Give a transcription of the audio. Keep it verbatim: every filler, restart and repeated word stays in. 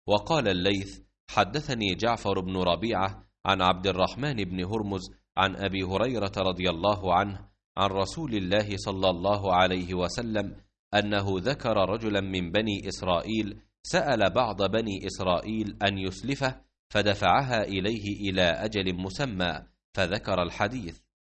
وقال الليث: حدثني جعفر بن ربيعة عن عبد الرحمن بن هرمز عن أبي هريرة رضي الله عنه عن رسول الله صلى الله عليه وسلم أنه ذكر رجلا من بني إسرائيل سأل بعض بني إسرائيل أن يسلفه، فدفعها إليه إلى أجل مسمى، فذكر الحديث.